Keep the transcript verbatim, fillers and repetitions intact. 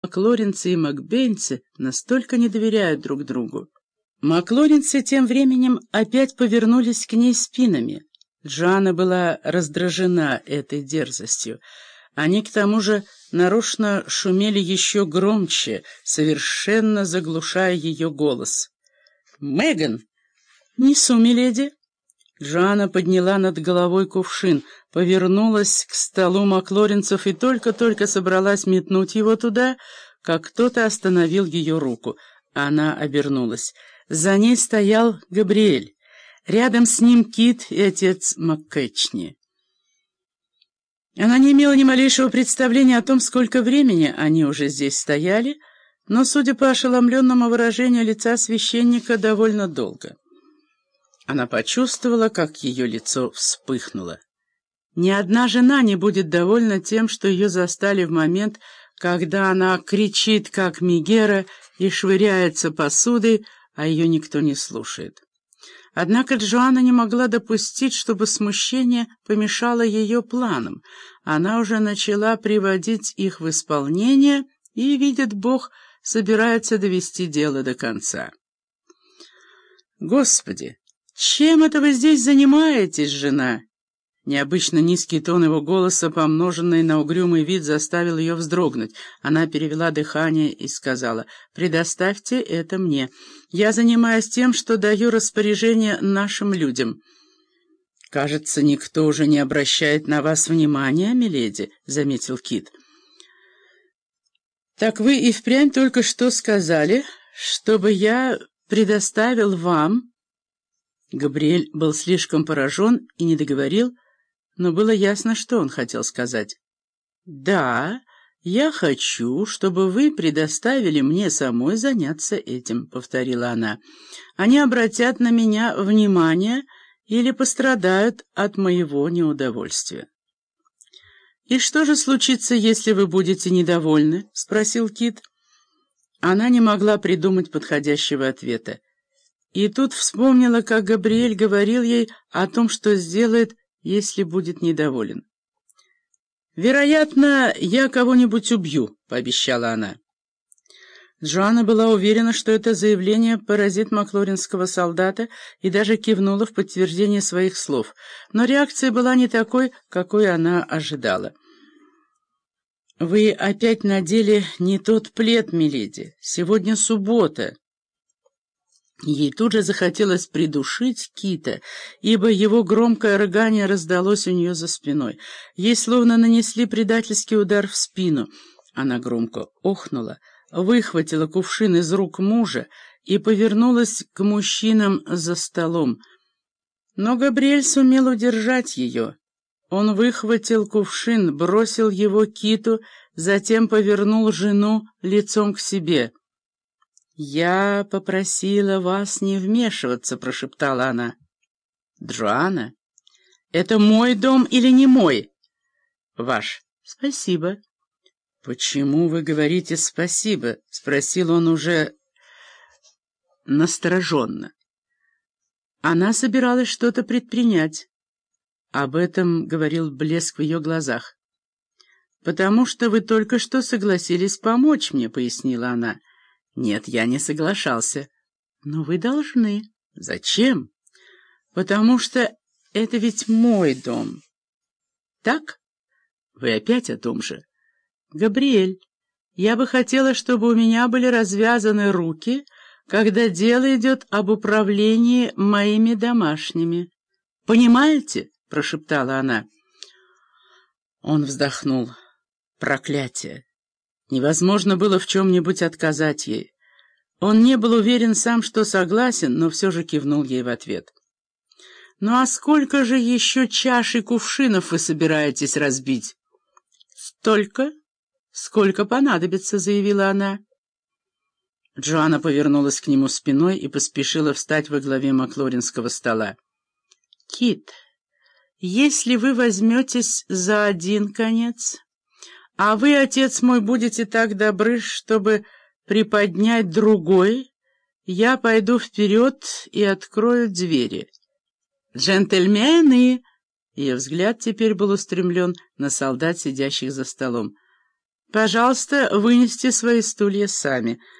маклоринцы и макбейнцы настолько не доверяют друг другу. Маклоринцы тем временем опять повернулись к ней спинами. Джоанна была раздражена этой дерзостью. Они, к тому же, нарочно шумели еще громче, совершенно заглушая ее голос. «Меган!» «Несу, миледи!» Джоанна подняла над головой кувшин, повернулась к столу маклоринцев и только-только собралась метнуть его туда, как кто-то остановил ее руку. Она обернулась. За ней стоял Габриэль. Рядом с ним Кит и отец МакКетчни. Она не имела ни малейшего представления о том, сколько времени они уже здесь стояли, но, судя по ошеломленному выражению лица священника, довольно долго. Она почувствовала, как ее лицо вспыхнуло. Ни одна жена не будет довольна тем, что ее застали в момент, когда она кричит, как Мегера, и швыряется посудой, а ее никто не слушает. Однако Джоанна не могла допустить, чтобы смущение помешало ее планам. Она уже начала приводить их в исполнение и, видит Бог, собирается довести дело до конца. «Господи! Чем это вы здесь занимаетесь, жена?» Необычно низкий тон его голоса, помноженный на угрюмый вид, заставил ее вздрогнуть. Она перевела дыхание и сказала: «Предоставьте это мне. Я занимаюсь тем, что даю распоряжение нашим людям». «Кажется, никто уже не обращает на вас внимания, миледи», — заметил Кит. «Так вы и впрямь только что сказали, чтобы я предоставил вам...» Габриэль был слишком поражен и не договорил, но было ясно, что он хотел сказать. «Да, я хочу, чтобы вы предоставили мне самой заняться этим», — повторила она. «Они обратят на меня внимание или пострадают от моего неудовольствия». «И что же случится, если вы будете недовольны?» — спросил Кит. Она не могла придумать подходящего ответа. И тут вспомнила, как Габриэль говорил ей о том, что сделает, если будет недоволен. «Вероятно, я кого-нибудь убью», — пообещала она. Джоанна была уверена, что это заявление поразит маклоринского солдата, и даже кивнула в подтверждение своих слов. Но реакция была не такой, какой она ожидала. «Вы опять надели не тот плед, миледи. Сегодня суббота». Ей тут же захотелось придушить Кита, ибо его громкое рыгание раздалось у нее за спиной. Ей словно нанесли предательский удар в спину. Она громко охнула, выхватила кувшин из рук мужа и повернулась к мужчинам за столом. Но Габриэль сумел удержать ее. Он выхватил кувшин, бросил его Киту, затем повернул жену лицом к себе. «Я попросила вас не вмешиваться», — прошептала она. «Джоанна, это мой дом или не мой?» «Ваш». «Спасибо». «Почему вы говорите «спасибо»?» — спросил он уже настороженно. Она собиралась что-то предпринять. Об этом говорил блеск в ее глазах. «Потому что вы только что согласились помочь мне», — пояснила она. «Нет, я не соглашался». «Но вы должны». «Зачем?» «Потому что это ведь мой дом». «Так? Вы опять о том же?» «Габриэль, я бы хотела, чтобы у меня были развязаны руки, когда дело идет об управлении моими домашними. Понимаете?» — прошептала она. Он вздохнул. «Проклятие!» Невозможно было в чем-нибудь отказать ей. Он не был уверен сам, что согласен, но все же кивнул ей в ответ. «Ну а сколько же еще чаш и кувшинов вы собираетесь разбить?» «Столько, сколько понадобится», — заявила она. Джоанна повернулась к нему спиной и поспешила встать во главе маклоринского стола. «Кит, если вы возьметесь за один конец, а вы, отец мой, будете так добры, чтобы приподнять другой, я пойду вперед и открою двери. Джентльмены!» Ее взгляд теперь был устремлен на солдат, сидящих за столом. Пожалуйста, вынести свои стулья сами.